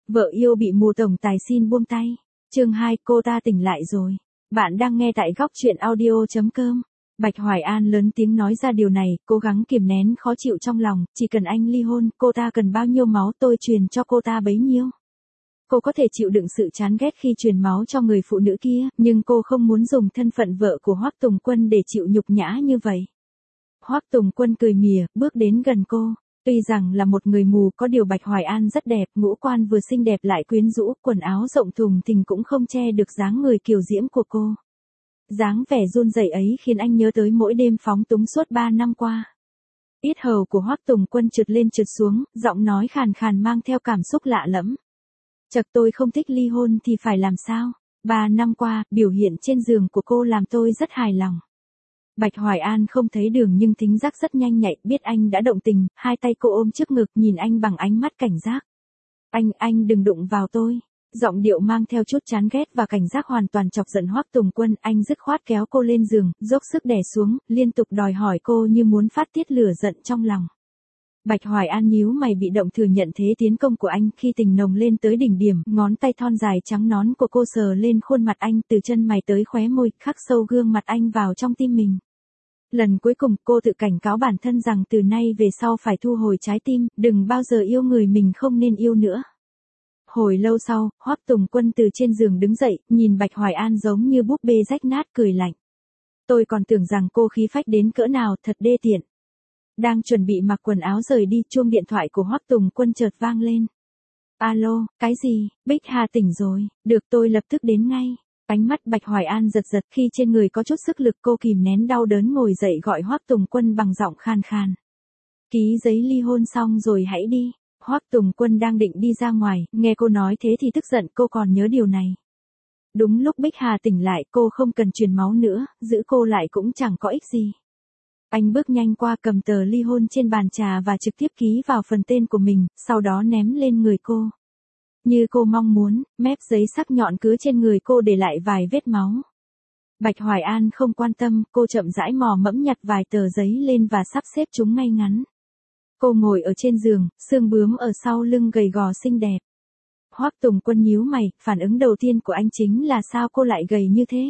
Vợ yêu bị mù tổng tài xin buông tay. Chương 2, cô ta tỉnh lại rồi. Bạn đang nghe tại góc truyện audio.com. Bạch Hoài An lớn tiếng nói ra điều này, cố gắng kiềm nén khó chịu trong lòng, chỉ cần anh ly hôn, cô ta cần bao nhiêu máu tôi truyền cho cô ta bấy nhiêu. Cô có thể chịu đựng sự chán ghét khi truyền máu cho người phụ nữ kia, nhưng cô không muốn dùng thân phận vợ của Hoắc Tùng Quân để chịu nhục nhã như vậy. Hoắc Tùng Quân cười mỉa, bước đến gần cô. Tuy rằng là một người mù, có điều Bạch Hoài An rất đẹp, ngũ quan vừa xinh đẹp lại quyến rũ, quần áo rộng thùng thình cũng không che được dáng người kiều diễm của cô. Dáng vẻ run rẩy ấy khiến anh nhớ tới mỗi đêm phóng túng suốt 3 năm qua. Yết hầu của Hoắc Tùng Quân trượt lên trượt xuống, giọng nói khàn khàn mang theo cảm xúc lạ lẫm. Chật, tôi không thích ly hôn thì phải làm sao? 3 năm qua, biểu hiện trên giường của cô làm tôi rất hài lòng. Bạch Hoài An không thấy Đường nhưng thính giác rất nhanh nhạy, biết anh đã động tình, hai tay cô ôm trước ngực nhìn anh bằng ánh mắt cảnh giác. Anh đừng đụng vào tôi. Giọng điệu mang theo chút chán ghét và cảnh giác hoàn toàn chọc giận Hoắc Tùng Quân, anh dứt khoát kéo cô lên giường, dốc sức đè xuống, liên tục đòi hỏi cô như muốn phát tiết lửa giận trong lòng. Bạch Hoài An nhíu mày bị động thừa nhận thế tiến công của anh, khi tình nồng lên tới đỉnh điểm, ngón tay thon dài trắng nón của cô sờ lên khuôn mặt anh từ chân mày tới khóe môi, khắc sâu gương mặt anh vào trong tim mình. Lần cuối cùng cô tự cảnh cáo bản thân rằng từ nay về sau phải thu hồi trái tim, đừng bao giờ yêu người mình không nên yêu nữa. Hồi lâu sau, Hoắc Tùng Quân từ trên giường đứng dậy, nhìn Bạch Hoài An giống như búp bê rách nát cười lạnh. Tôi còn tưởng rằng cô khí phách đến cỡ nào, thật đê tiện. Đang chuẩn bị mặc quần áo rời đi, chuông điện thoại của Hoắc Tùng Quân chợt vang lên. Alo, cái gì? Bích Hà tỉnh rồi, được tôi lập tức đến ngay. Ánh mắt Bạch Hoài An giật giật, khi trên người có chút sức lực cô kìm nén đau đớn ngồi dậy gọi Hoắc Tùng Quân bằng giọng khan khan. Ký giấy ly hôn xong rồi hãy đi. Hoắc Tùng Quân đang định đi ra ngoài, nghe cô nói thế thì tức giận, cô còn nhớ điều này. Đúng lúc Bích Hà tỉnh lại, cô không cần truyền máu nữa, giữ cô lại cũng chẳng có ích gì. Anh bước nhanh qua, cầm tờ ly hôn trên bàn trà và trực tiếp ký vào phần tên của mình, sau đó ném lên người cô. Như cô mong muốn, mép giấy sắc nhọn cứ trên người cô để lại vài vết máu. Bạch Hoài An không quan tâm, cô chậm rãi mò mẫm nhặt vài tờ giấy lên và sắp xếp chúng ngay ngắn. Cô ngồi ở trên giường, xương bướm ở sau lưng gầy gò xinh đẹp. Hoắc Tùng Quân nhíu mày, phản ứng đầu tiên của anh chính là sao cô lại gầy như thế?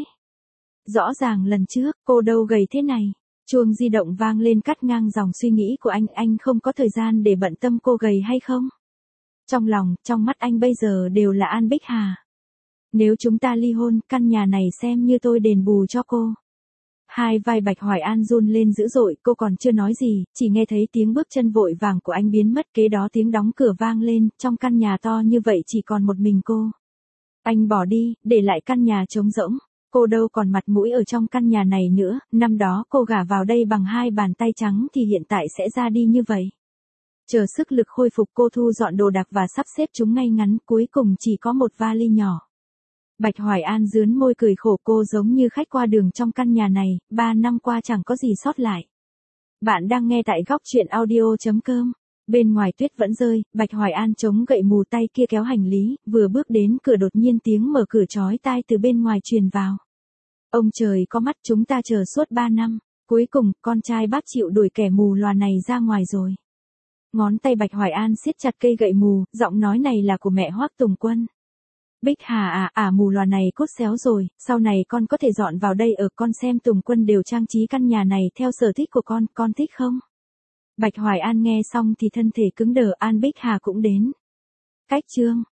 Rõ ràng lần trước, cô đâu gầy thế này. Chuông di động vang lên cắt ngang dòng suy nghĩ của anh không có thời gian để bận tâm cô gầy hay không. Trong lòng, trong mắt anh bây giờ đều là An Bích Hà. Nếu chúng ta ly hôn, căn nhà này xem như tôi đền bù cho cô. Hai vai Bạch Hoài An run lên dữ dội, cô còn chưa nói gì, chỉ nghe thấy tiếng bước chân vội vàng của anh biến mất, kế đó tiếng đóng cửa vang lên, trong căn nhà to như vậy chỉ còn một mình cô. Anh bỏ đi, để lại căn nhà trống rỗng. Cô đâu còn mặt mũi ở trong căn nhà này nữa, năm đó cô gả vào đây bằng 2 bàn tay trắng thì hiện tại sẽ ra đi như vậy. Chờ sức lực khôi phục, cô thu dọn đồ đạc và sắp xếp chúng ngay ngắn, cuối cùng chỉ có một vali nhỏ. Bạch Hoài An rướn môi cười khổ, cô giống như khách qua đường trong căn nhà này, 3 năm qua chẳng có gì sót lại. Bạn đang nghe tại góc truyện audio.com. Bên ngoài tuyết vẫn rơi, Bạch Hoài An chống gậy mù tay kia kéo hành lý, vừa bước đến cửa đột nhiên tiếng mở cửa chói tai từ bên ngoài truyền vào. Ông trời có mắt, chúng ta chờ suốt 3 năm, cuối cùng, con trai bác chịu đuổi kẻ mù lòa này ra ngoài rồi. Ngón tay Bạch Hoài An siết chặt cây gậy mù, giọng nói này là của mẹ Hoắc Tùng Quân. Bích Hà mù lòa này cốt xéo rồi, sau này con có thể dọn vào đây ở, con xem Tùng Quân đều trang trí căn nhà này theo sở thích của con thích không? Bạch Hoài An nghe xong thì thân thể cứng đờ, An Bích Hà cũng đến. Cách chương